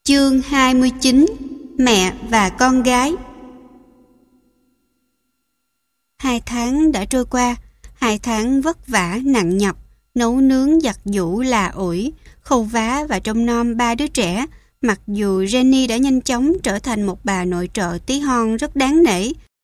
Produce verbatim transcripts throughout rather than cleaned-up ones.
Chương hai mươi chín. Mẹ và con gái. Hai tháng đã trôi qua, hai tháng vất vả nặng nhọc, nấu nướng giặt giũ là ủi, khâu vá và trông nom ba đứa trẻ, mặc dù Jenny đã nhanh chóng trở thành một bà nội trợ tí hon rất đáng nể.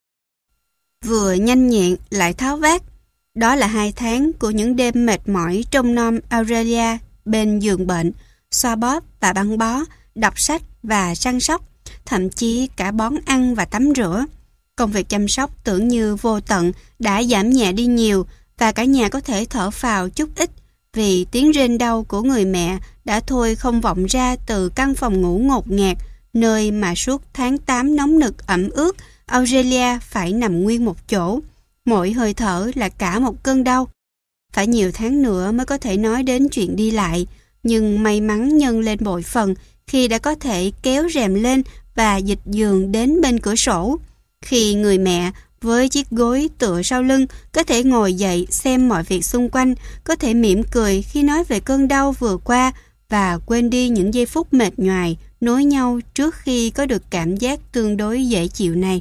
Vừa nhanh nhẹn lại tháo vát. Đó là hai tháng của những đêm mệt mỏi trông nom Aurelia bên giường bệnh, xoa bóp và băng bó, đọc sách và săn sóc, thậm chí cả bón ăn và tắm rửa. Công việc chăm sóc tưởng như vô tận đã giảm nhẹ đi nhiều và cả nhà có thể thở phào chút ít vì tiếng rên đau của người mẹ đã thôi không vọng ra từ căn phòng ngủ ngột ngạt, nơi mà suốt tháng tám nóng nực ẩm ướt, Aurelia phải nằm nguyên một chỗ. Mỗi hơi thở là cả một cơn đau. Phải nhiều tháng nữa mới có thể nói đến chuyện đi lại, nhưng may mắn nhân lên bội phần khi đã có thể kéo rèm lên và dịch giường đến bên cửa sổ. Khi người mẹ với chiếc gối tựa sau lưng có thể ngồi dậy xem mọi việc xung quanh, có thể mỉm cười khi nói về cơn đau vừa qua và quên đi những giây phút mệt nhoài nối nhau trước khi có được cảm giác tương đối dễ chịu này.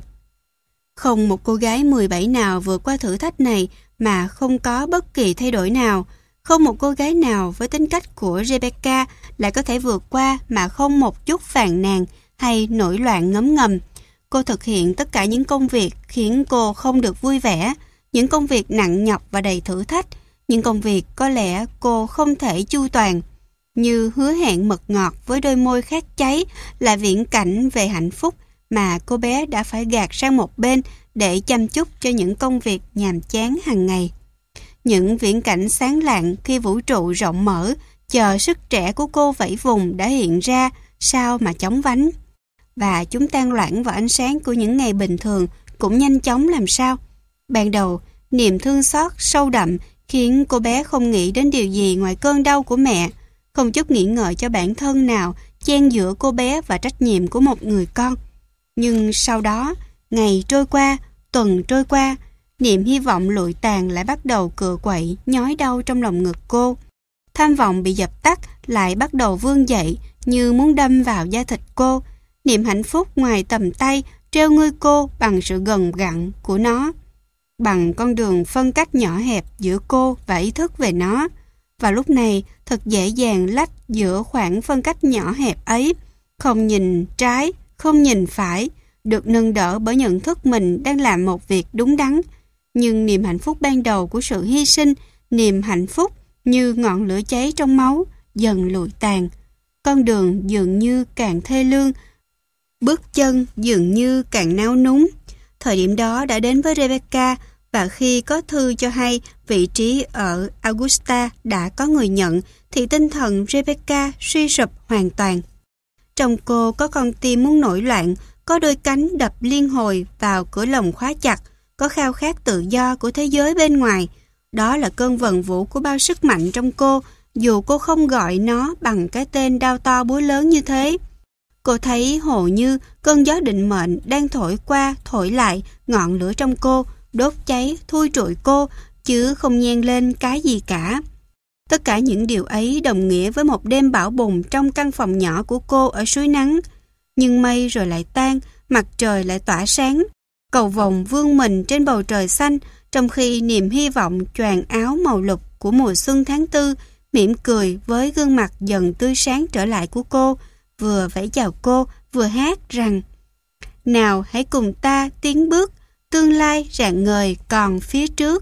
Không một cô gái mười bảy nào vượt qua thử thách này mà không có bất kỳ thay đổi nào. Không một cô gái nào với tính cách của Rebecca lại có thể vượt qua mà không một chút phàn nàn hay nổi loạn ngấm ngầm. Cô thực hiện tất cả những công việc khiến cô không được vui vẻ, những công việc nặng nhọc và đầy thử thách, những công việc có lẽ cô không thể chu toàn. Như hứa hẹn mật ngọt với đôi môi khát cháy là viễn cảnh về hạnh phúc mà cô bé đã phải gạt sang một bên để chăm chút cho những công việc nhàm chán hàng ngày. Những viễn cảnh sáng lạng khi vũ trụ rộng mở chờ sức trẻ của cô vẫy vùng đã hiện ra sao mà chóng vánh. Và chúng tan loãng vào ánh sáng của những ngày bình thường cũng nhanh chóng làm sao. Ban đầu, niềm thương xót sâu đậm khiến cô bé không nghĩ đến điều gì ngoài cơn đau của mẹ, không chút nghĩ ngợi cho bản thân nào chen giữa cô bé và trách nhiệm của một người con. Nhưng sau đó, ngày trôi qua, tuần trôi qua, niềm hy vọng lụi tàn lại bắt đầu cựa quậy, nhói đau trong lòng ngực cô. Tham vọng bị dập tắt lại bắt đầu vươn dậy như muốn đâm vào da thịt cô. Niềm hạnh phúc ngoài tầm tay treo ngươi cô bằng sự gần gặn của nó, bằng con đường phân cách nhỏ hẹp giữa cô và ý thức về nó. Và lúc này thật dễ dàng lách giữa khoảng phân cách nhỏ hẹp ấy, không nhìn trái, không nhìn phải, được nâng đỡ bởi nhận thức mình đang làm một việc đúng đắn. Nhưng niềm hạnh phúc ban đầu của sự hy sinh, niềm hạnh phúc như ngọn lửa cháy trong máu, dần lụi tàn. Con đường dường như càng thê lương, bước chân dường như càng nao núng. Thời điểm đó đã đến với Rebecca, và khi có thư cho hay vị trí ở Augusta đã có người nhận, thì tinh thần Rebecca suy sụp hoàn toàn. Trong cô có con tim muốn nổi loạn, có đôi cánh đập liên hồi vào cửa lòng khóa chặt, có khao khát tự do của thế giới bên ngoài. Đó là cơn vần vũ của bao sức mạnh trong cô, dù cô không gọi nó bằng cái tên đao to búa lớn như thế. Cô thấy hồ như cơn gió định mệnh đang thổi qua, thổi lại ngọn lửa trong cô, đốt cháy, thui trụi cô, chứ không nhen lên cái gì cả. Tất cả những điều ấy đồng nghĩa với một đêm bão bùng trong căn phòng nhỏ của cô ở suối nắng. Nhưng mây rồi lại tan, mặt trời lại tỏa sáng. Cầu vồng vươn mình trên bầu trời xanh, trong khi niềm hy vọng choàng áo màu lục của mùa xuân tháng tư mỉm cười với gương mặt dần tươi sáng trở lại của cô, vừa vẫy chào cô, vừa hát rằng: nào hãy cùng ta tiến bước, tương lai rạng ngời còn phía trước.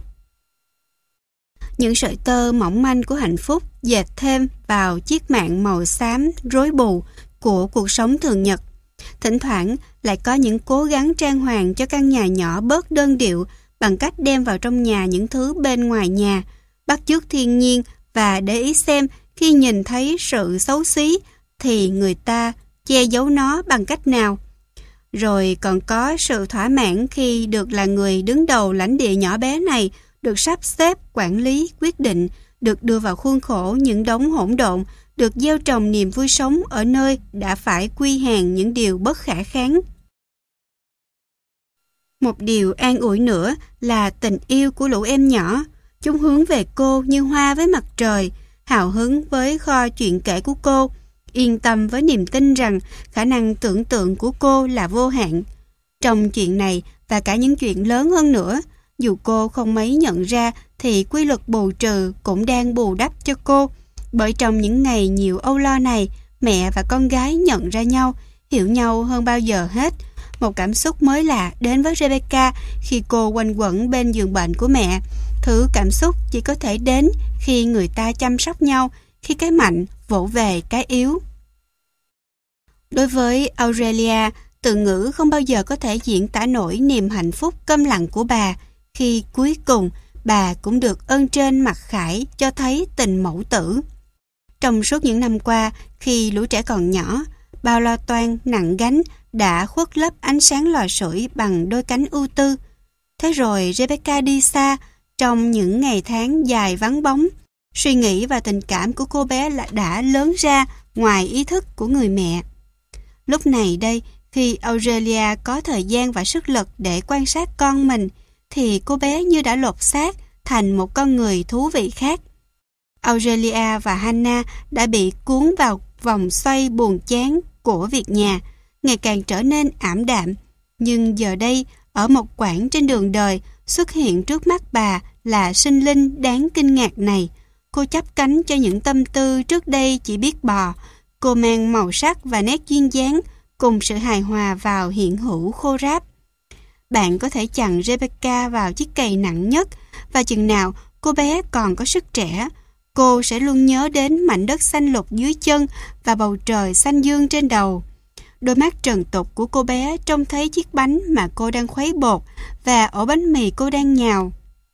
Những sợi tơ mỏng manh của hạnh phúc dệt thêm vào chiếc mạng màu xám rối bù của cuộc sống thường nhật. Thỉnh thoảng lại có những cố gắng trang hoàng cho căn nhà nhỏ bớt đơn điệu bằng cách đem vào trong nhà những thứ bên ngoài nhà, bắt chước thiên nhiên và để ý xem khi nhìn thấy sự xấu xí thì người ta che giấu nó bằng cách nào. Rồi còn có sự thỏa mãn khi được là người đứng đầu lãnh địa nhỏ bé này, được sắp xếp, quản lý, quyết định, được đưa vào khuôn khổ những đống hỗn độn, được gieo trồng niềm vui sống ở nơi đã phải quy hàng những điều bất khả kháng. Một điều an ủi nữa là tình yêu của lũ em nhỏ. Chúng hướng về cô như hoa với mặt trời, hào hứng với kho chuyện kể của cô. yên tâm với niềm tin rằng khả năng tưởng tượng của cô là vô hạn. Trong chuyện này và cả những chuyện lớn hơn nữa, dù cô không mấy nhận ra thì quy luật bù trừ cũng đang bù đắp cho cô. Bởi trong những ngày nhiều âu lo này, mẹ và con gái nhận ra nhau, hiểu nhau hơn bao giờ hết. Một cảm xúc mới lạ đến với Rebecca khi cô quanh quẩn bên giường bệnh của mẹ. Thứ cảm xúc chỉ có thể đến khi người ta chăm sóc nhau, khi cái mạnh vỗ về cái yếu. Đối với Aurelia, từ ngữ không bao giờ có thể diễn tả nổi niềm hạnh phúc câm lặng của bà khi cuối cùng bà cũng được ơn trên mặc khải cho thấy tình mẫu tử. Trong suốt những năm qua, khi lũ trẻ còn nhỏ, bao lo toan nặng gánh đã khuất lấp ánh sáng lò sưởi bằng đôi cánh ưu tư. Thế rồi Rebecca đi xa trong những ngày tháng dài vắng bóng. Suy nghĩ và tình cảm của cô bé đã lớn ra ngoài ý thức của người mẹ. Lúc này đây, khi Aurelia có thời gian và sức lực để quan sát con mình, thì cô bé như đã lột xác thành một con người thú vị khác. Aurelia và Hannah đã bị cuốn vào vòng xoay buồn chán của việc nhà, ngày càng trở nên ảm đạm. Nhưng giờ đây, ở một quãng trên đường đời, xuất hiện trước mắt bà là sinh linh đáng kinh ngạc này. Cô chắp cánh cho những tâm tư trước đây chỉ biết bò. Cô mang màu sắc và nét duyên dáng cùng sự hài hòa vào hiện hữu khô ráp. Bạn có thể chặn Rebecca vào chiếc cày nặng nhất, và chừng nào cô bé còn có sức trẻ, cô sẽ luôn nhớ đến mảnh đất xanh lục dưới chân và bầu trời xanh dương trên đầu. Đôi mắt trần tục của cô bé trông thấy chiếc bánh mà cô đang khuấy bột và ổ bánh mì cô đang nhào.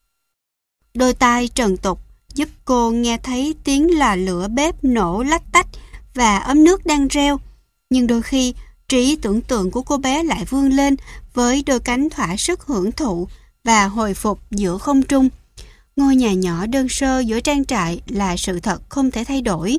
Đôi tai trần tục giúp cô nghe thấy tiếng lò lửa bếp nổ lách tách và ấm nước đang reo. Nhưng đôi khi, trí tưởng tượng của cô bé lại vươn lên với đôi cánh thỏa sức hưởng thụ và hồi phục giữa không trung. Ngôi nhà nhỏ đơn sơ giữa trang trại là sự thật không thể thay đổi.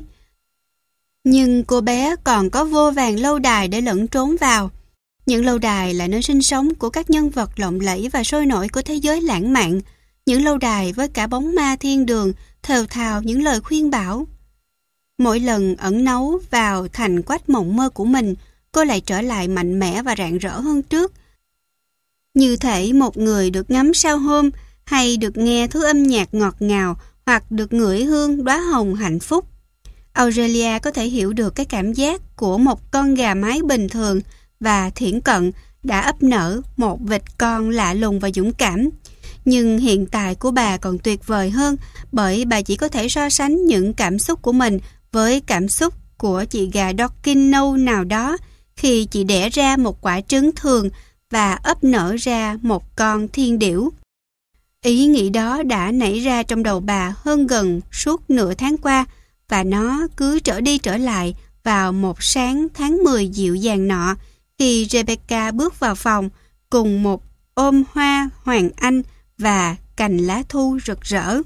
Nhưng cô bé còn có vô vàn lâu đài để lẫn trốn vào. Những lâu đài là nơi sinh sống của các nhân vật lộng lẫy và sôi nổi của thế giới lãng mạn. Những lâu đài với cả bóng ma thiên đường thều thào những lời khuyên bảo. Mỗi lần ẩn náu vào thành quách mộng mơ của mình, cô lại trở lại mạnh mẽ và rạng rỡ hơn trước. Như thể một người được ngắm sao hôm, hay được nghe thứ âm nhạc ngọt ngào, hoặc được ngửi hương đóa hồng hạnh phúc. Aurelia có thể hiểu được cái cảm giác của một con gà mái bình thường và thiển cận đã ấp nở một vịt con lạ lùng và dũng cảm. Nhưng hiện tại của bà còn tuyệt vời hơn, bởi bà chỉ có thể so sánh những cảm xúc của mình với cảm xúc của chị gà Dorkin nâu nào đó khi chị đẻ ra một quả trứng thường và ấp nở ra một con thiên điểu. Ý nghĩ đó đã nảy ra trong đầu bà hơn gần suốt nửa tháng qua, và nó cứ trở đi trở lại vào một sáng tháng mười dịu dàng nọ, khi Rebecca bước vào phòng cùng một ôm hoa hoàng anh và cành lá thu rực rỡ.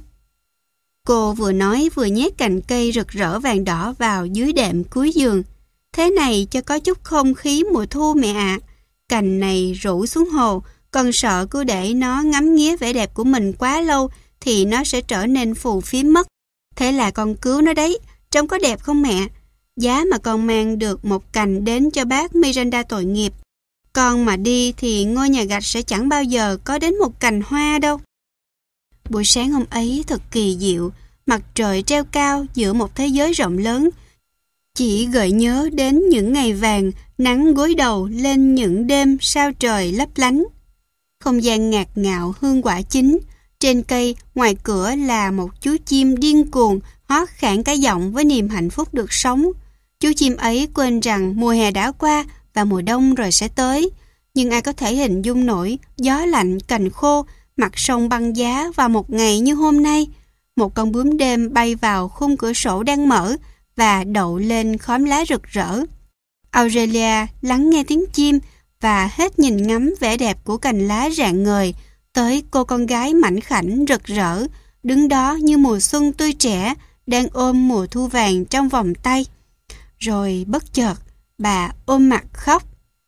Cô vừa nói vừa nhét cành cây rực rỡ vàng đỏ vào dưới đệm cuối giường. Thế này cho có chút không khí mùa thu mẹ ạ. À. Cành này rủ xuống hồ, con sợ cứ để nó ngắm nghía vẻ đẹp của mình quá lâu thì nó sẽ trở nên phù phiếm mất. Thế là con cứu nó đấy, trông có đẹp không mẹ? Giá mà con mang được một cành đến cho bác Miranda tội nghiệp. Con mà đi thì ngôi nhà gạch sẽ chẳng bao giờ có đến một cành hoa đâu. Buổi sáng hôm ấy thật kỳ diệu, mặt trời treo cao giữa một thế giới rộng lớn. Chỉ gợi nhớ đến những ngày vàng, nắng gối đầu lên những đêm sao trời lấp lánh. Không gian ngạt ngào hương quả chín. Trên cây, ngoài cửa là một chú chim điên cuồng hót khản cả giọng với niềm hạnh phúc được sống. Chú chim ấy quên rằng mùa hè đã qua và mùa đông rồi sẽ tới. Nhưng ai có thể hình dung nổi gió lạnh, cành khô, mặt sông băng giá vào một ngày như hôm nay. Một con bướm đêm bay vào khung cửa sổ đang mở và đậu lên khóm lá rực rỡ. Aurelia lắng nghe tiếng chim và hết nhìn ngắm vẻ đẹp của cành lá rạng ngời tới cô con gái mảnh khảnh rực rỡ, đứng đó như mùa xuân tươi trẻ, đang ôm mùa thu vàng trong vòng tay. Rồi bất chợt, bà ôm mặt khóc.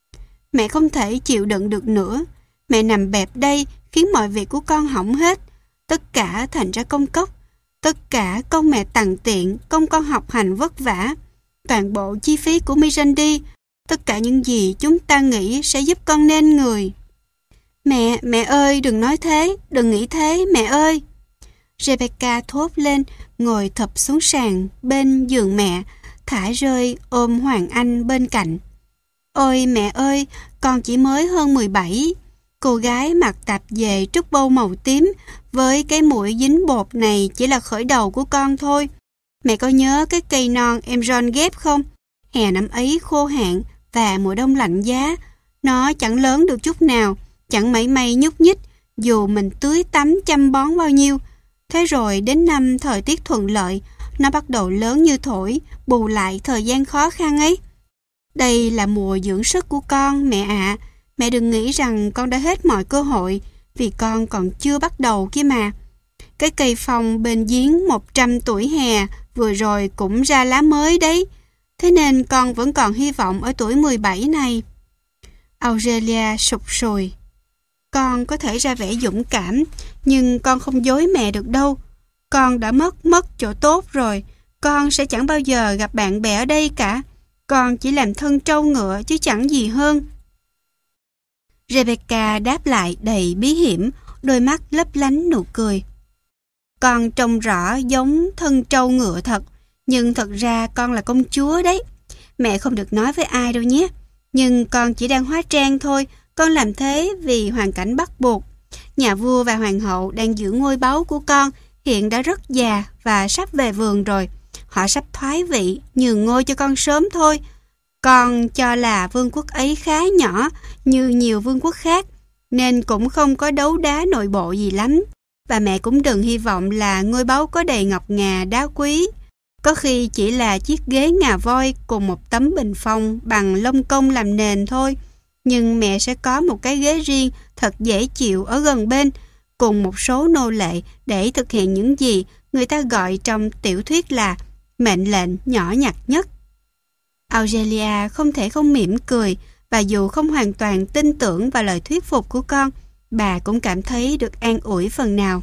Mẹ không thể chịu đựng được nữa. Mẹ nằm bẹp đây khiến mọi việc của con hỏng hết. Tất cả thành ra công cốc. Tất cả công mẹ tằn tiện, công con học hành vất vả. toàn bộ chi phí của Mirandy, tất cả những gì chúng ta nghĩ sẽ giúp con nên người. Mẹ, mẹ ơi, đừng nói thế, đừng nghĩ thế, mẹ ơi. Rebecca thốt lên, ngồi thụp xuống sàn bên giường mẹ, thả rơi ôm Hoàng Anh bên cạnh. Ôi mẹ ơi, con chỉ mới hơn mười bảy. Cô gái mặc tạp dề trúc bâu màu tím với cái mũi dính bột này chỉ là khởi đầu của con thôi. Mẹ có nhớ cái cây non em John ghép không? Hè năm ấy khô hạn và mùa đông lạnh giá. Nó chẳng lớn được chút nào, chẳng mảy may nhúc nhích, dù mình tưới tắm chăm bón bao nhiêu. Thế rồi đến năm thời tiết thuận lợi, nó bắt đầu lớn như thổi, bù lại thời gian khó khăn ấy. Đây là mùa dưỡng sức của con, mẹ ạ. À. Mẹ đừng nghĩ rằng con đã hết mọi cơ hội, vì con còn chưa bắt đầu kia mà. Cái cây phong bên giếng một trăm tuổi hè vừa rồi cũng ra lá mới đấy. Thế nên con vẫn còn hy vọng ở tuổi mười bảy này. Aurelia sụt sùi. Con có thể ra vẻ dũng cảm, nhưng con không dối mẹ được đâu. Con đã mất mất chỗ tốt rồi. Con sẽ chẳng bao giờ gặp bạn bè ở đây cả. Con chỉ làm thân trâu ngựa chứ chẳng gì hơn. Rebecca đáp lại đầy bí hiểm, đôi mắt lấp lánh nụ cười. Con trông rõ giống thân trâu ngựa thật, nhưng thật ra con là công chúa đấy. Mẹ không được nói với ai đâu nhé. Nhưng con chỉ đang hóa trang thôi, con làm thế vì hoàn cảnh bắt buộc. Nhà vua và hoàng hậu đang giữ ngôi báu của con, hiện đã rất già và sắp về vườn rồi. Họ sắp thoái vị, nhường ngôi cho con sớm thôi. Con cho là vương quốc ấy khá nhỏ như nhiều vương quốc khác, nên cũng không có đấu đá nội bộ gì lắm. Và mẹ cũng đừng hy vọng là ngôi báu có đầy ngọc ngà đá quý. Có khi chỉ là chiếc ghế ngà voi cùng một tấm bình phong bằng lông công làm nền thôi. Nhưng mẹ sẽ có một cái ghế riêng thật dễ chịu ở gần bên, cùng một số nô lệ để thực hiện những gì người ta gọi trong tiểu thuyết là mệnh lệnh nhỏ nhặt nhất. Aurelia không thể không mỉm cười, và dù không hoàn toàn tin tưởng vào lời thuyết phục của con, bà cũng cảm thấy được an ủi phần nào.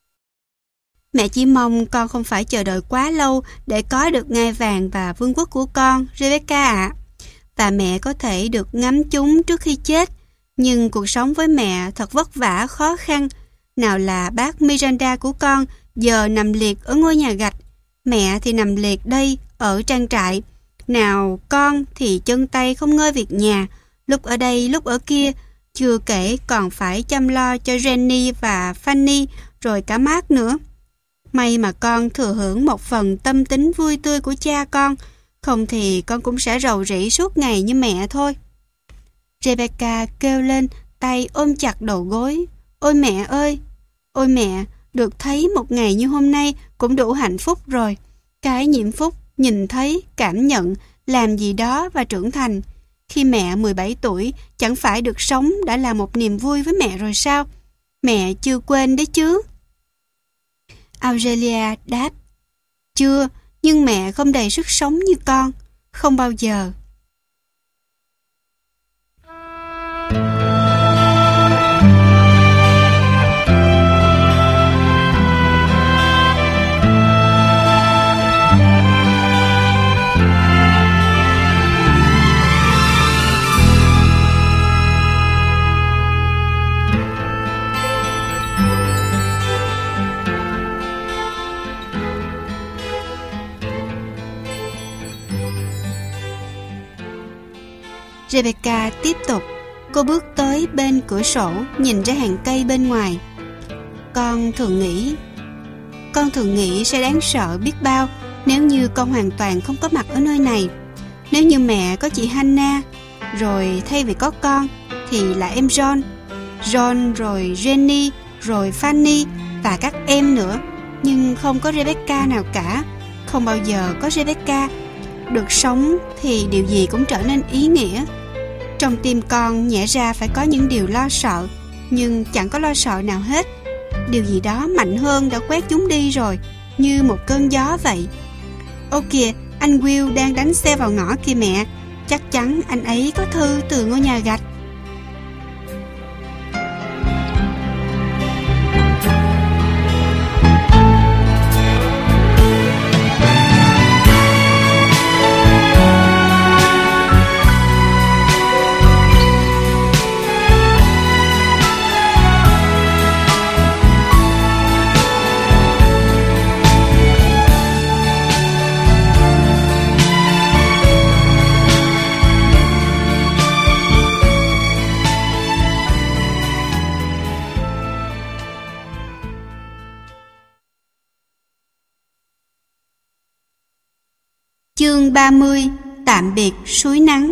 Mẹ chỉ mong con không phải chờ đợi quá lâu để có được ngai vàng và vương quốc của con, Rebecca ạ. Và mẹ có thể được ngắm chúng trước khi chết, nhưng cuộc sống với mẹ thật vất vả khó khăn. Nào là bác Miranda của con giờ nằm liệt ở ngôi nhà gạch, mẹ thì nằm liệt đây ở trang trại. Nào con thì chân tay không ngơi việc nhà, lúc ở đây lúc ở kia, chưa kể còn phải chăm lo cho Jenny và Fanny rồi cả Mark nữa. May mà con thừa hưởng một phần tâm tính vui tươi của cha con, không thì con cũng sẽ rầu rĩ suốt ngày như mẹ thôi. Rebecca kêu lên, tay ôm chặt đầu gối. Ôi mẹ ơi! Ôi mẹ! Được thấy một ngày như hôm nay cũng đủ hạnh phúc rồi. Cái nhiễm phúc, nhìn thấy, cảm nhận, làm gì đó và trưởng thành. Khi mẹ mười bảy tuổi, chẳng phải được sống đã là một niềm vui với mẹ rồi sao? Mẹ chưa quên đấy chứ? Aurelia đáp. Chưa, nhưng mẹ không đầy sức sống như con. Không bao giờ. Rebecca tiếp tục. Cô bước tới bên cửa sổ, nhìn ra hàng cây bên ngoài. Con thường nghĩ Con thường nghĩ sẽ đáng sợ biết bao nếu như con hoàn toàn không có mặt ở nơi này. Nếu như mẹ có chị Hannah, rồi thay vì có con thì là em John, John rồi Jenny, rồi Fanny và các em nữa. Nhưng không có Rebecca nào cả. Không bao giờ có Rebecca. Được sống thì điều gì cũng trở nên ý nghĩa. Trong tim con nhẽ ra phải có những điều lo sợ, nhưng chẳng có lo sợ nào hết. Điều gì đó mạnh hơn đã quét chúng đi rồi, như một cơn gió vậy. Ô kìa, anh Will đang đánh xe vào ngõ kìa mẹ. Chắc chắn anh ấy có thư từ ngôi nhà gạch. Chương ba mươi. Tạm biệt suối nắng.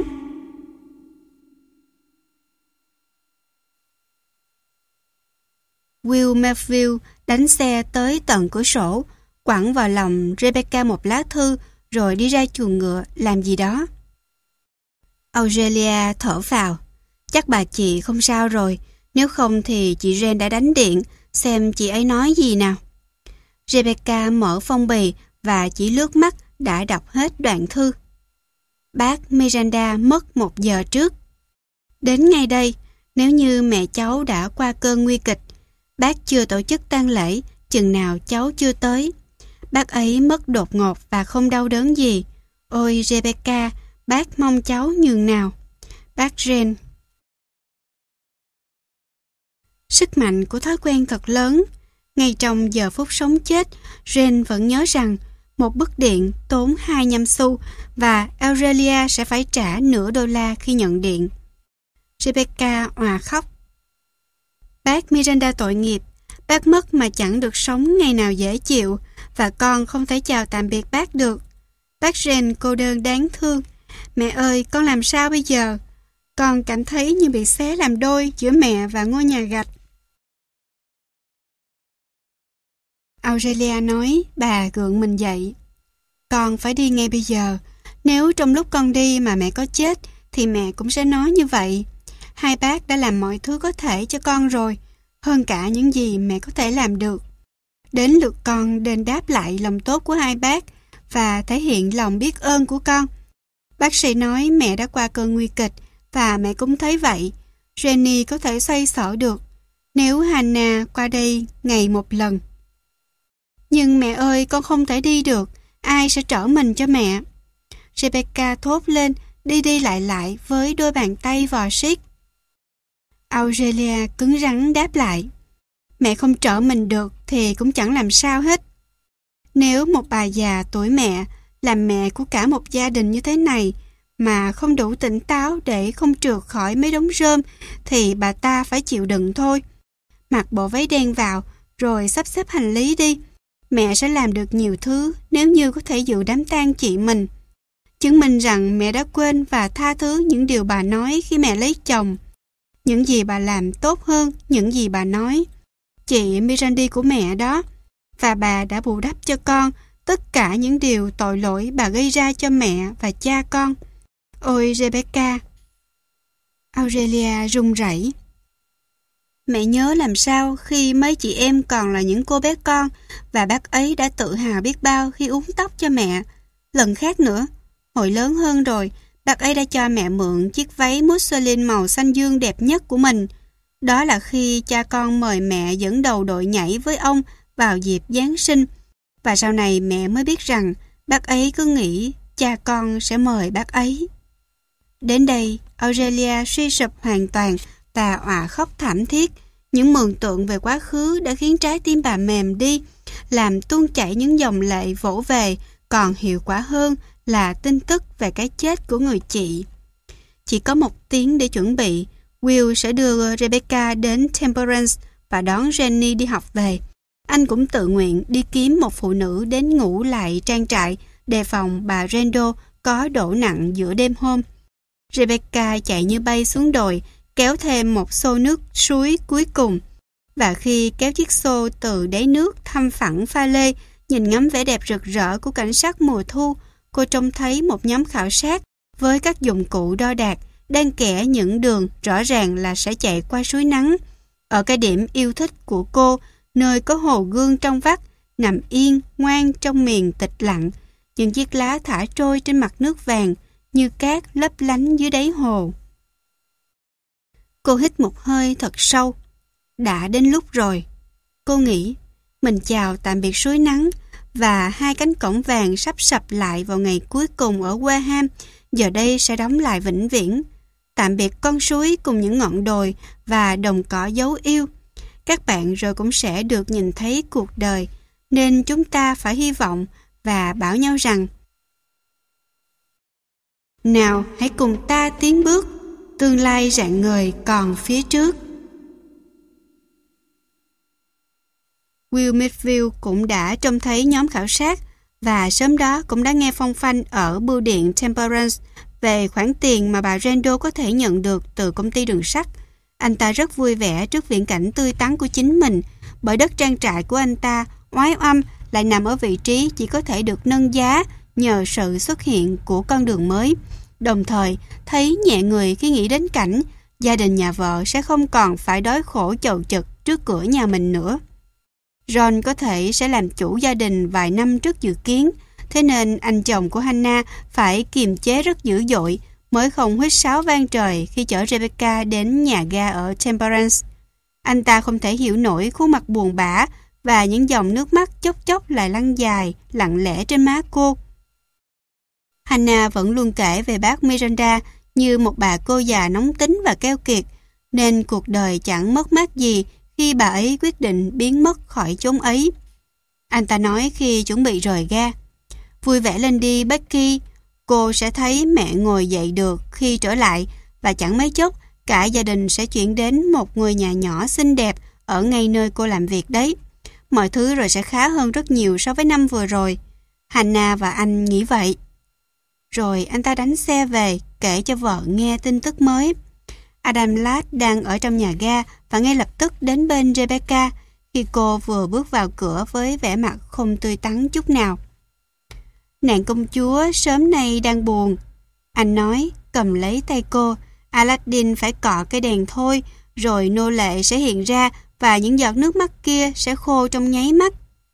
Will Melville đánh xe tới tận cửa sổ, quẳng vào lòng Rebecca một lá thư rồi đi ra chuồng ngựa làm gì đó. Aurelia thở phào. Chắc bà chị không sao rồi, nếu không thì chị Jane đã đánh điện, xem chị ấy nói gì nào. Rebecca mở phong bì và chỉ lướt mắt đã đọc hết đoạn thư. Bác Miranda mất một giờ trước. Đến ngay đây, nếu như mẹ cháu đã qua cơn nguy kịch, bác chưa tổ chức tang lễ, chừng nào cháu chưa tới. Bác ấy mất đột ngột và không đau đớn gì. Ôi Rebecca, bác mong cháu nhường nào. Bác Jane. Sức mạnh của thói quen thật lớn. Ngay trong giờ phút sống chết, Jane vẫn nhớ rằng một bức điện tốn hai mươi lăm xu và Aurelia sẽ phải trả nửa đô la khi nhận điện. Rebecca òa khóc. Bác Miranda tội nghiệp, bác mất mà chẳng được sống ngày nào dễ chịu và con không thể chào tạm biệt bác được. Bác Jane cô đơn đáng thương. Mẹ ơi, con làm sao bây giờ? Con cảm thấy như bị xé làm đôi giữa mẹ và ngôi nhà gạch. Aurelia nói, bà gượng mình dậy. Con phải đi ngay bây giờ. Nếu trong lúc con đi mà mẹ có chết thì mẹ cũng sẽ nói như vậy. Hai bác đã làm mọi thứ có thể cho con rồi, hơn cả những gì mẹ có thể làm được. Đến lượt con đền đáp lại lòng tốt của hai bác và thể hiện lòng biết ơn của con. Bác sĩ nói mẹ đã qua cơn nguy kịch và mẹ cũng thấy vậy. Jenny có thể xoay sở được nếu Hannah qua đây ngày một lần. Nhưng mẹ ơi, con không thể đi được. Ai sẽ trở mình cho mẹ? Rebecca thốt lên, đi đi lại lại với đôi bàn tay vò siết. Aurelia cứng rắn đáp lại. Mẹ không trở mình được thì cũng chẳng làm sao hết. Nếu một bà già tuổi mẹ, làm mẹ của cả một gia đình như thế này, mà không đủ tỉnh táo để không trượt khỏi mấy đống rơm, thì bà ta phải chịu đựng thôi. Mặc bộ váy đen vào, rồi sắp xếp hành lý đi. Mẹ sẽ làm được nhiều thứ nếu như có thể dự đám tang chị mình. Chứng minh rằng mẹ đã quên và tha thứ những điều bà nói khi mẹ lấy chồng. Những gì bà làm tốt hơn những gì bà nói. Chị Miranda của mẹ đó. Và bà đã bù đắp cho con tất cả những điều tội lỗi bà gây ra cho mẹ và cha con. Ôi Rebecca. Aurelia run rẩy. Mẹ nhớ làm sao khi mấy chị em còn là những cô bé con và bác ấy đã tự hào biết bao khi uốn tóc cho mẹ. Lần khác nữa, hồi lớn hơn rồi, bác ấy đã cho mẹ mượn chiếc váy mousseline màu xanh dương đẹp nhất của mình. Đó là khi cha con mời mẹ dẫn đầu đội nhảy với ông vào dịp Giáng sinh. Và sau này mẹ mới biết rằng bác ấy cứ nghĩ cha con sẽ mời bác ấy. Đến đây, Aurelia suy sụp hoàn toàn và òa khóc thảm thiết. Những mường tượng về quá khứ đã khiến trái tim bà mềm đi, làm tuôn chảy những dòng lệ vỗ về, còn hiệu quả hơn là tin tức về cái chết của người chị. Chỉ có một tiếng để chuẩn bị, Will sẽ đưa Rebecca đến Temperance và đón Jenny đi học về. Anh cũng tự nguyện đi kiếm một phụ nữ đến ngủ lại trang trại, đề phòng bà Randall có đổ nặng giữa đêm hôm. Rebecca chạy như bay xuống đồi, kéo thêm một xô nước suối cuối cùng. Và khi kéo chiếc xô từ đáy nước thăm phẳng pha lê, nhìn ngắm vẻ đẹp rực rỡ của cảnh sắc mùa thu, cô trông thấy một nhóm khảo sát với các dụng cụ đo đạc đang kẻ những đường rõ ràng là sẽ chạy qua suối nắng. Ở cái điểm yêu thích của cô, nơi có hồ gương trong vắt, nằm yên, ngoan trong miền tịch lặng, những chiếc lá thả trôi trên mặt nước vàng như cát lấp lánh dưới đáy hồ. Cô hít một hơi thật sâu. Đã đến lúc rồi. Cô nghĩ, mình chào tạm biệt suối nắng và hai cánh cổng vàng sắp sập lại vào ngày cuối cùng ở Wareham, giờ đây sẽ đóng lại vĩnh viễn. Tạm biệt con suối cùng những ngọn đồi và đồng cỏ dấu yêu. Các bạn rồi cũng sẽ được nhìn thấy cuộc đời, nên chúng ta phải hy vọng và bảo nhau rằng nào hãy cùng ta tiến bước, tương lai rạng ngời còn phía trước. Will Melville cũng đã trông thấy nhóm khảo sát và sớm đó cũng đã nghe phong phanh ở bưu điện Temperance về khoản tiền mà bà Randall có thể nhận được từ công ty đường sắt. Anh ta rất vui vẻ trước viễn cảnh tươi tắn của chính mình, bởi đất trang trại của anh ta oái oăm lại nằm ở vị trí chỉ có thể được nâng giá nhờ sự xuất hiện của con đường mới. Đồng thời, thấy nhẹ người khi nghĩ đến cảnh gia đình nhà vợ sẽ không còn phải đói khổ chầu chực trước cửa nhà mình nữa. Ron có thể sẽ làm chủ gia đình vài năm trước dự kiến, thế nên anh chồng của Hannah phải kiềm chế rất dữ dội mới không huýt sáo vang trời khi chở Rebecca đến nhà ga ở Temperance. Anh ta không thể hiểu nổi khuôn mặt buồn bã và những dòng nước mắt chốc chốc lại lăn dài, lặng lẽ trên má cô. Hannah vẫn luôn kể về bác Miranda như một bà cô già nóng tính và keo kiệt, nên cuộc đời chẳng mất mát gì khi bà ấy quyết định biến mất khỏi chốn ấy. Anh ta nói khi chuẩn bị rời ga, vui vẻ lên đi Becky, cô sẽ thấy mẹ ngồi dậy được khi trở lại và chẳng mấy chốc cả gia đình sẽ chuyển đến một ngôi nhà nhỏ xinh đẹp ở ngay nơi cô làm việc đấy. Mọi thứ rồi sẽ khá hơn rất nhiều so với năm vừa rồi. Hannah và anh nghĩ vậy. Rồi anh ta đánh xe về kể cho vợ nghe tin tức mới. Adam Ladd đang ở trong nhà ga và ngay lập tức đến bên Rebecca khi cô vừa bước vào cửa với vẻ mặt không tươi tắn chút nào. Nàng công chúa sớm nay đang buồn, anh nói, cầm lấy tay cô. Aladdin phải cọ cái đèn thôi, rồi nô lệ sẽ hiện ra và những giọt nước mắt kia sẽ khô trong nháy mắt.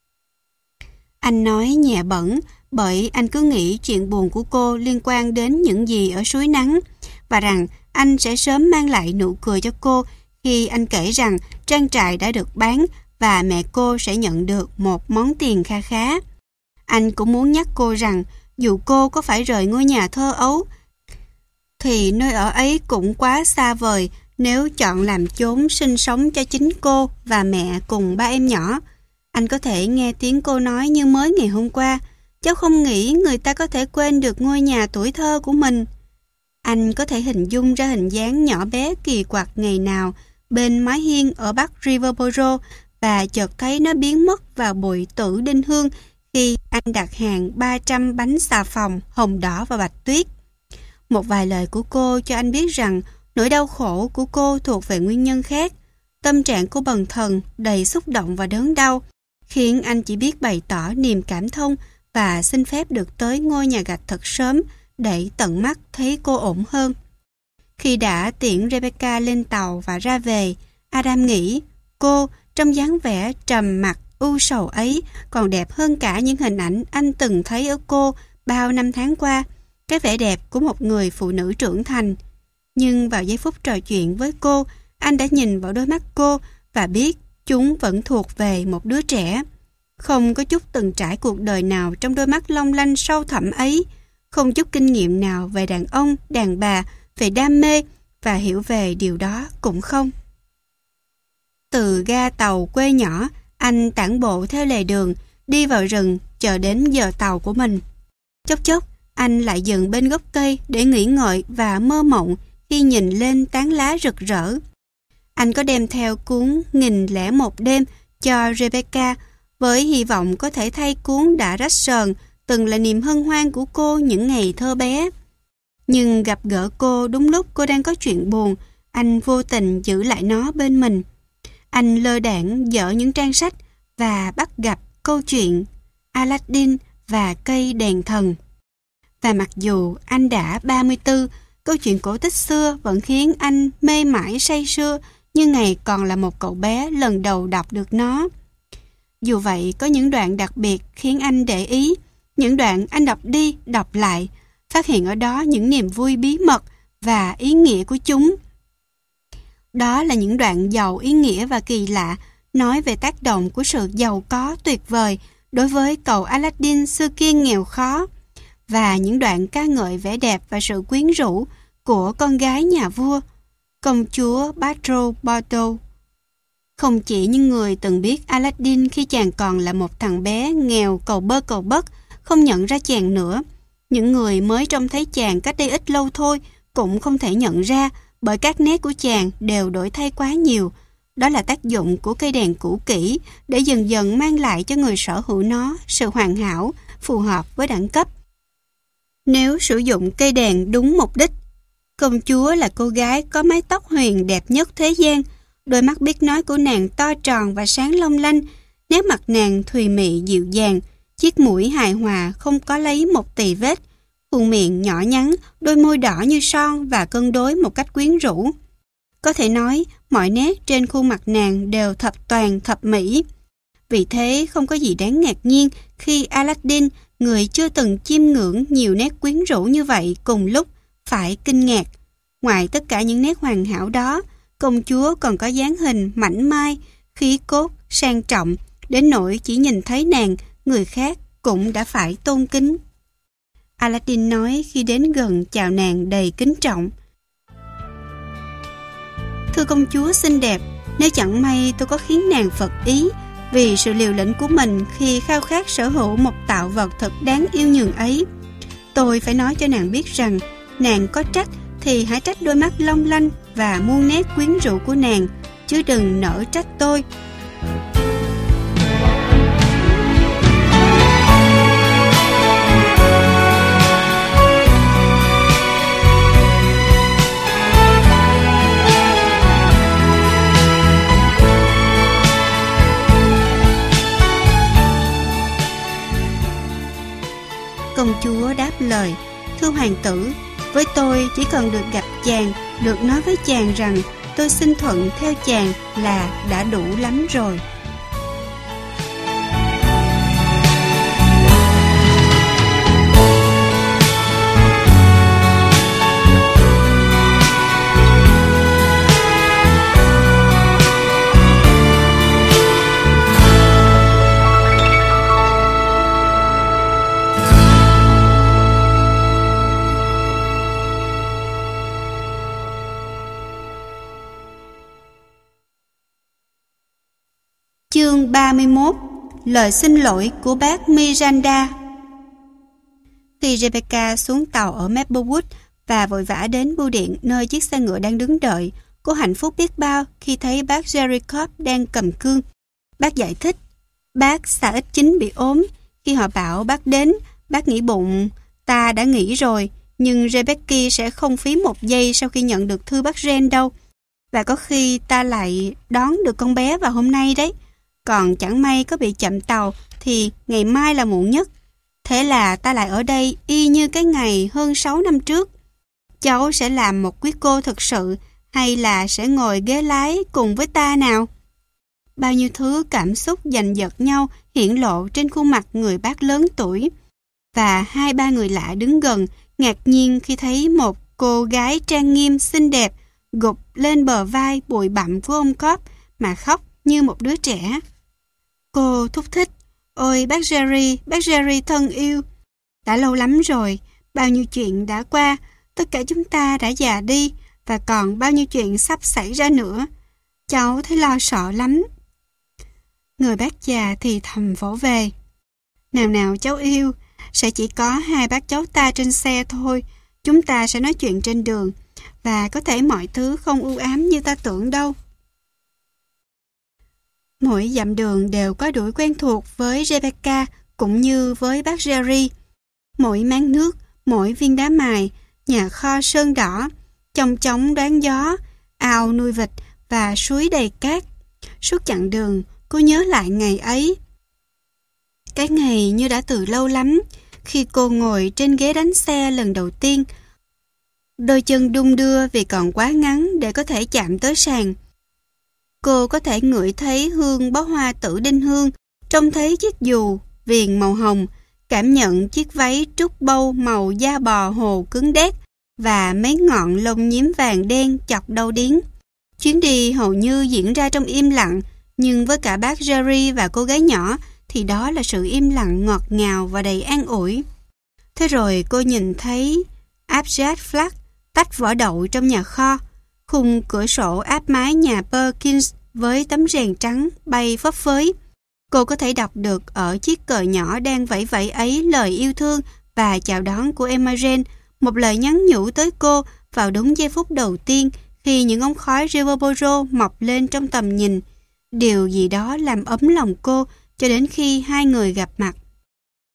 Anh nói nhẹ bẫng, bởi anh cứ nghĩ chuyện buồn của cô liên quan đến những gì ở suối nắng, và rằng anh sẽ sớm mang lại nụ cười cho cô khi anh kể rằng trang trại đã được bán và mẹ cô sẽ nhận được một món tiền kha khá. Anh cũng muốn nhắc cô rằng dù cô có phải rời ngôi nhà thơ ấu, thì nơi ở ấy cũng quá xa vời nếu chọn làm chốn sinh sống cho chính cô và mẹ cùng ba em nhỏ. Anh có thể nghe tiếng cô nói như mới ngày hôm qua, cháu không nghĩ người ta có thể quên được ngôi nhà tuổi thơ của mình. Anh có thể hình dung ra hình dáng nhỏ bé kỳ quặc ngày nào bên mái hiên ở Bắc Riverboro và chợt thấy nó biến mất vào bụi tử đinh hương khi anh đặt hàng ba trăm bánh xà phòng hồng đỏ và bạch tuyết. Một vài lời của cô cho anh biết rằng nỗi đau khổ của cô thuộc về nguyên nhân khác. Tâm trạng cô bần thần, đầy xúc động và đớn đau, khiến anh chỉ biết bày tỏ niềm cảm thông và xin phép được tới ngôi nhà gạch thật sớm để tận mắt thấy cô ổn hơn. Khi đã tiễn Rebecca lên tàu và ra về, Adam nghĩ cô trong dáng vẻ trầm mặc u sầu ấy còn đẹp hơn cả những hình ảnh anh từng thấy ở cô bao năm tháng qua, cái vẻ đẹp của một người phụ nữ trưởng thành. Nhưng vào giây phút trò chuyện với cô, anh đã nhìn vào đôi mắt cô và biết chúng vẫn thuộc về một đứa trẻ. Không có chút từng trải cuộc đời nào trong đôi mắt long lanh sâu thẳm ấy, không chút kinh nghiệm nào về đàn ông, đàn bà, về đam mê và hiểu về điều đó cũng không. Từ ga tàu quê nhỏ, anh tản bộ theo lề đường, đi vào rừng, chờ đến giờ tàu của mình. Chốc chốc, anh lại dừng bên gốc cây để nghỉ ngợi và mơ mộng khi nhìn lên tán lá rực rỡ. Anh có đem theo cuốn Nghìn lẻ một đêm cho Rebecca với hy vọng có thể thay cuốn đã rách sờn từng là niềm hân hoan của cô những ngày thơ bé. Nhưng gặp gỡ cô đúng lúc cô đang có chuyện buồn, anh vô tình giữ lại nó bên mình. Anh lơ đãng dở những trang sách và bắt gặp câu chuyện Aladdin và cây đèn thần. Và mặc dù anh đã ba mươi tư, câu chuyện cổ tích xưa vẫn khiến anh mê mải say sưa như ngày còn là một cậu bé lần đầu đọc được nó. Dù vậy, có những đoạn đặc biệt khiến anh để ý, những đoạn anh đọc đi, đọc lại, phát hiện ở đó những niềm vui bí mật và ý nghĩa của chúng. Đó là những đoạn giàu ý nghĩa và kỳ lạ, nói về tác động của sự giàu có tuyệt vời đối với cậu Aladdin xưa kia nghèo khó, và những đoạn ca ngợi vẻ đẹp và sự quyến rũ của con gái nhà vua, công chúa Badro Bordeaux. Không chỉ những người từng biết Aladdin khi chàng còn là một thằng bé nghèo cầu bơ cầu bất, không nhận ra chàng nữa, những người mới trông thấy chàng cách đây ít lâu thôi cũng không thể nhận ra, bởi các nét của chàng đều đổi thay quá nhiều. Đó là tác dụng của cây đèn cũ kỹ để dần dần mang lại cho người sở hữu nó sự hoàn hảo phù hợp với đẳng cấp. Nếu sử dụng cây đàn đúng mục đích, công chúa là cô gái có mái tóc huyền đẹp nhất thế gian, đôi mắt biết nói của nàng to tròn và sáng long lanh, nét mặt nàng thùy mị dịu dàng, chiếc mũi hài hòa không có lấy một tì vết, khuôn miệng nhỏ nhắn, đôi môi đỏ như son và cân đối một cách quyến rũ. Có thể nói, mọi nét trên khuôn mặt nàng đều thập toàn thập mỹ. Vì thế không có gì đáng ngạc nhiên khi Aladdin, người chưa từng chiêm ngưỡng nhiều nét quyến rũ như vậy cùng lúc, phải kinh ngạc. Ngoài tất cả những nét hoàn hảo đó, công chúa còn có dáng hình mảnh mai, khí cốt, sang trọng, đến nỗi chỉ nhìn thấy nàng, người khác cũng đã phải tôn kính. Aladdin nói khi đến gần chào nàng đầy kính trọng. Thưa công chúa xinh đẹp, nếu chẳng may tôi có khiến nàng phật ý vì sự liều lĩnh của mình khi khao khát sở hữu một tạo vật thật đáng yêu nhường ấy, tôi phải nói cho nàng biết rằng nàng có trách thì hãy trách đôi mắt long lanh và muôn nét quyến rũ của nàng, chứ đừng nỡ trách tôi. Công chúa đáp lời, thưa hoàng tử, với tôi chỉ cần được gặp chàng, được nói với chàng rằng tôi xin thuận theo chàng là đã đủ lắm rồi. Chương ba mươi mốt. Lời xin lỗi của bác Miranda. Khi Rebecca xuống tàu ở Maplewood và vội vã đến bưu điện nơi chiếc xe ngựa đang đứng đợi, cô hạnh phúc biết bao khi thấy bác Jerry Cobb đang cầm cương. Bác giải thích, bác xã ít chính bị ốm. Khi họ bảo bác đến, bác nghĩ bụng, ta đã nghĩ rồi, nhưng Rebecca sẽ không phí một giây sau khi nhận được thư bác Ren đâu. Và có khi ta lại đón được con bé vào hôm nay đấy. Còn chẳng may có bị chậm tàu thì ngày mai là muộn nhất. Thế là ta lại ở đây y như cái ngày hơn sáu năm trước. Cháu sẽ làm một quý cô thực sự hay là sẽ ngồi ghế lái cùng với ta nào? Bao nhiêu thứ cảm xúc giành giật nhau hiển lộ trên khuôn mặt người bác lớn tuổi. Và hai ba người lạ đứng gần ngạc nhiên khi thấy một cô gái trang nghiêm xinh đẹp gục lên bờ vai bụi bặm của ông Cobb mà khóc như một đứa trẻ. Cô thúc thích, ôi bác Jerry, bác Jerry thân yêu. Đã lâu lắm rồi, bao nhiêu chuyện đã qua, tất cả chúng ta đã già đi và còn bao nhiêu chuyện sắp xảy ra nữa. Cháu thấy lo sợ lắm. Người bác già thì thầm vỗ về. Nào nào cháu yêu, sẽ chỉ có hai bác cháu ta trên xe thôi. Chúng ta sẽ nói chuyện trên đường và có thể mọi thứ không u ám như ta tưởng đâu. Mỗi dặm đường đều có đuổi quen thuộc với Rebecca cũng như với bác Jerry. Mỗi máng nước, mỗi viên đá mài, nhà kho sơn đỏ, chong chóng đoán gió, ao nuôi vịt và suối đầy cát. Suốt chặng đường, cô nhớ lại ngày ấy. Cái ngày như đã từ lâu lắm, khi cô ngồi trên ghế đánh xe lần đầu tiên. Đôi chân đung đưa vì còn quá ngắn để có thể chạm tới sàn. Cô có thể ngửi thấy hương bó hoa tử đinh hương, trông thấy chiếc dù, viền màu hồng, cảm nhận chiếc váy trúc bâu màu da bò hồ cứng đét và mấy ngọn lông nhím vàng đen chọc đau điếng. Chuyến đi hầu như diễn ra trong im lặng, nhưng với cả bác Jerry và cô gái nhỏ thì đó là sự im lặng ngọt ngào và đầy an ủi. Thế rồi cô nhìn thấy Abjad Flagg tách vỏ đậu trong nhà kho, khung cửa sổ áp mái nhà Perkins với tấm rèn trắng bay phấp phới. Cô có thể đọc được ở chiếc cờ nhỏ đang vẫy vẫy ấy lời yêu thương và chào đón của Emma Jane, một lời nhắn nhủ tới cô vào đúng giây phút đầu tiên khi những ống khói Riverboro mọc lên trong tầm nhìn. Điều gì đó làm ấm lòng cô cho đến khi hai người gặp mặt.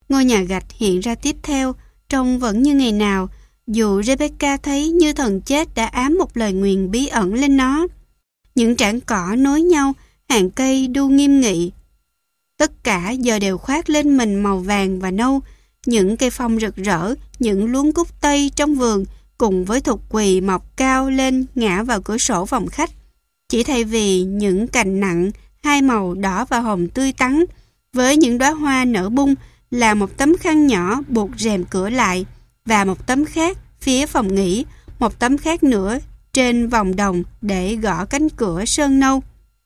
Ngôi nhà gạch hiện ra tiếp theo, trông vẫn như ngày nào, dù Rebecca thấy như thần chết đã ám một lời nguyền bí ẩn lên nó. Những trảng cỏ nối nhau, hàng cây đu nghiêm nghị. Tất cả giờ đều khoác lên mình màu vàng và nâu, những cây phong rực rỡ, những luống cúc tây trong vườn cùng với thục quỳ mọc cao lên ngã vào cửa sổ phòng khách. Chỉ thay vì những cành nặng, hai màu đỏ và hồng tươi tắn, với những đóa hoa nở bung là một tấm khăn nhỏ buộc rèm cửa lại, và một tấm khác phía phòng nghỉ, một tấm khác nữa trên vòng đồng để gõ cánh cửa sơn nâu.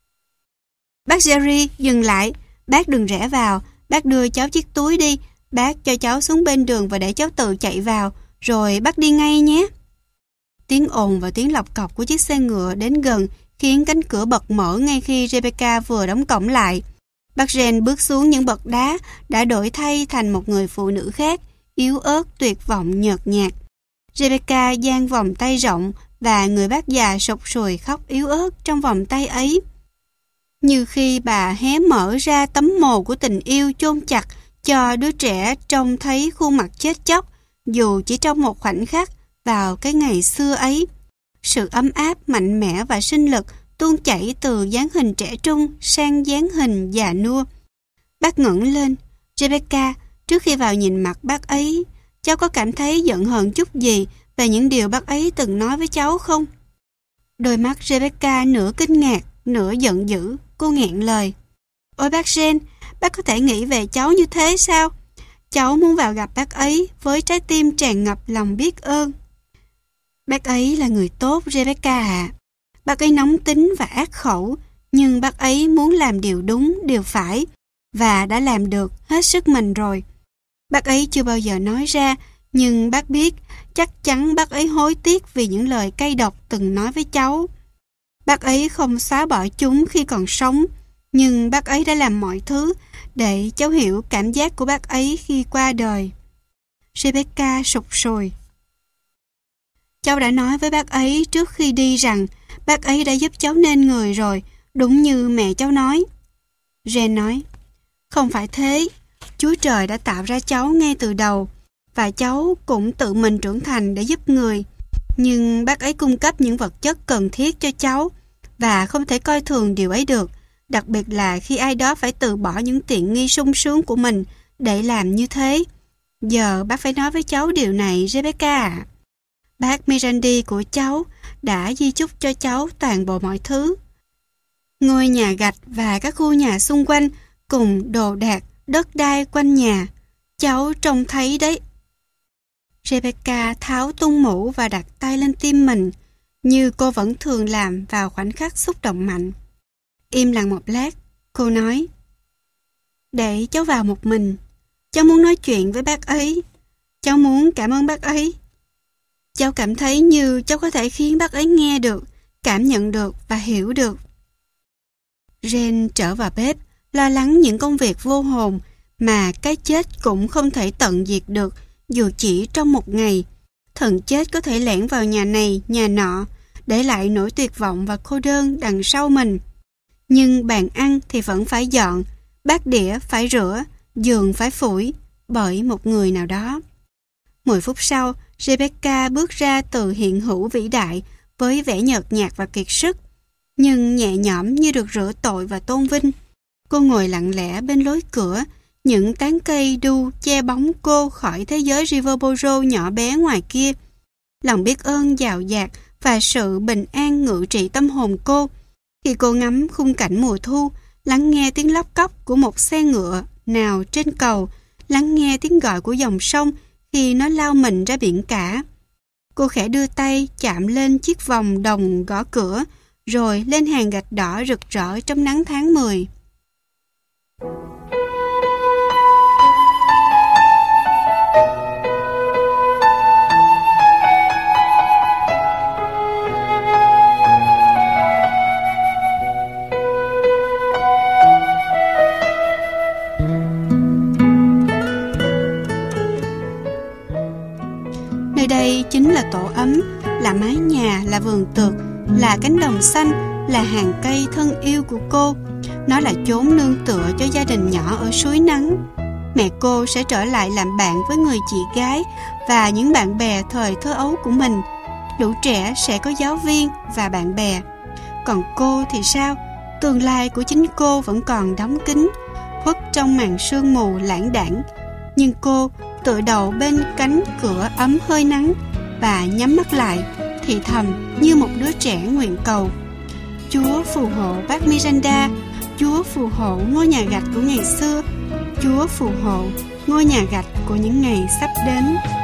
Bác Jerry, dừng lại, bác đừng rẽ vào, bác đưa cháu chiếc túi đi, bác cho cháu xuống bên đường và để cháu tự chạy vào, rồi bác đi ngay nhé. Tiếng ồn và tiếng lọc cọc của chiếc xe ngựa đến gần khiến cánh cửa bật mở ngay khi Rebecca vừa đóng cổng lại. Bác Ren bước xuống những bậc đá đã đổi thay thành một người phụ nữ khác, yếu ớt, tuyệt vọng, nhợt nhạt. Rebecca dang vòng tay rộng và người bác già sụt sùi khóc yếu ớt trong vòng tay ấy. Như khi bà hé mở ra tấm mồ của tình yêu chôn chặt cho đứa trẻ trông thấy khuôn mặt chết chóc, dù chỉ trong một khoảnh khắc vào cái ngày xưa ấy. Sự ấm áp, mạnh mẽ và sinh lực tuôn chảy từ dáng hình trẻ trung sang dáng hình già nua. Bác ngẩng lên. Rebecca, trước khi vào nhìn mặt bác ấy, cháu có cảm thấy giận hờn chút gì về những điều bác ấy từng nói với cháu không? Đôi mắt Rebecca nửa kinh ngạc, nửa giận dữ. Cô nghẹn lời. Ôi bác Ren, bác có thể nghĩ về cháu như thế sao? Cháu muốn vào gặp bác ấy với trái tim tràn ngập lòng biết ơn. Bác ấy là người tốt, Rebecca ạ. À. Bác ấy nóng tính và ác khẩu, nhưng bác ấy muốn làm điều đúng, điều phải, và đã làm được hết sức mình rồi. Bác ấy chưa bao giờ nói ra, nhưng bác biết chắc chắn bác ấy hối tiếc vì những lời cay độc từng nói với cháu. Bác ấy không xóa bỏ chúng khi còn sống, nhưng bác ấy đã làm mọi thứ để cháu hiểu cảm giác của bác ấy khi qua đời. Rebecca sụt sùi. Cháu đã nói với bác ấy trước khi đi rằng bác ấy đã giúp cháu nên người rồi, đúng như mẹ cháu nói. Ren nói, không phải thế, Chúa Trời đã tạo ra cháu ngay từ đầu, và cháu cũng tự mình trưởng thành để giúp người. Nhưng bác ấy cung cấp những vật chất cần thiết cho cháu, và không thể coi thường điều ấy được, đặc biệt là khi ai đó phải từ bỏ những tiện nghi sung sướng của mình để làm như thế. Giờ bác phải nói với cháu điều này, Rebecca ạ. Bác Mirandi của cháu đã di chúc cho cháu toàn bộ mọi thứ. Ngôi nhà gạch và các khu nhà xung quanh cùng đồ đạc, đất đai quanh nhà. Cháu trông thấy đấy. Rebecca tháo tung mũ và đặt tay lên tim mình, như cô vẫn thường làm vào khoảnh khắc xúc động mạnh. Im lặng một lát, cô nói, để cháu vào một mình. Cháu muốn nói chuyện với bác ấy. Cháu muốn cảm ơn bác ấy. Cháu cảm thấy như cháu có thể khiến bác ấy nghe được, cảm nhận được và hiểu được. Ren trở vào bếp, lo lắng những công việc vô hồn mà cái chết cũng không thể tận diệt được dù chỉ trong một ngày. Thần chết có thể lẻn vào nhà này, nhà nọ, để lại nỗi tuyệt vọng và cô đơn đằng sau mình. Nhưng bàn ăn thì vẫn phải dọn, bát đĩa phải rửa, giường phải phủi bởi một người nào đó. Mười phút sau, Rebecca bước ra từ hiện hữu vĩ đại với vẻ nhợt nhạt và kiệt sức, nhưng nhẹ nhõm như được rửa tội và tôn vinh. Cô ngồi lặng lẽ bên lối cửa, những tán cây đu che bóng cô khỏi thế giới Riverboro nhỏ bé ngoài kia. Lòng biết ơn dào dạt và sự bình an ngự trị tâm hồn cô khi cô ngắm khung cảnh mùa thu, lắng nghe tiếng lóc cóc của một xe ngựa nào trên cầu, lắng nghe tiếng gọi của dòng sông khi nó lao mình ra biển cả. Cô khẽ đưa tay chạm lên chiếc vòng đồng gõ cửa, rồi lên hàng gạch đỏ rực rỡ trong nắng tháng mười. Nơi đây chính là tổ ấm, là mái nhà, là vườn tược, là cánh đồng xanh, là hàng cây thân yêu của cô. Nó là chốn nương tựa cho gia đình nhỏ ở suối nắng. mẹ cô sẽ trở lại làm bạn với người chị gái và những bạn bè thời thơ ấu của mình. Lũ trẻ sẽ có giáo viên và bạn bè. Còn cô thì sao? Tương lai của chính cô vẫn còn đóng kín, khuất trong màn sương mù lãng đãng. Nhưng cô tựa đầu bên cánh cửa ấm hơi nắng và nhắm mắt lại, thì thầm như một đứa trẻ nguyện cầu: Chúa phù hộ bác Miranda, Chúa phù hộ ngôi nhà gạch của ngày xưa, Chúa phù hộ ngôi nhà gạch của những ngày sắp đến.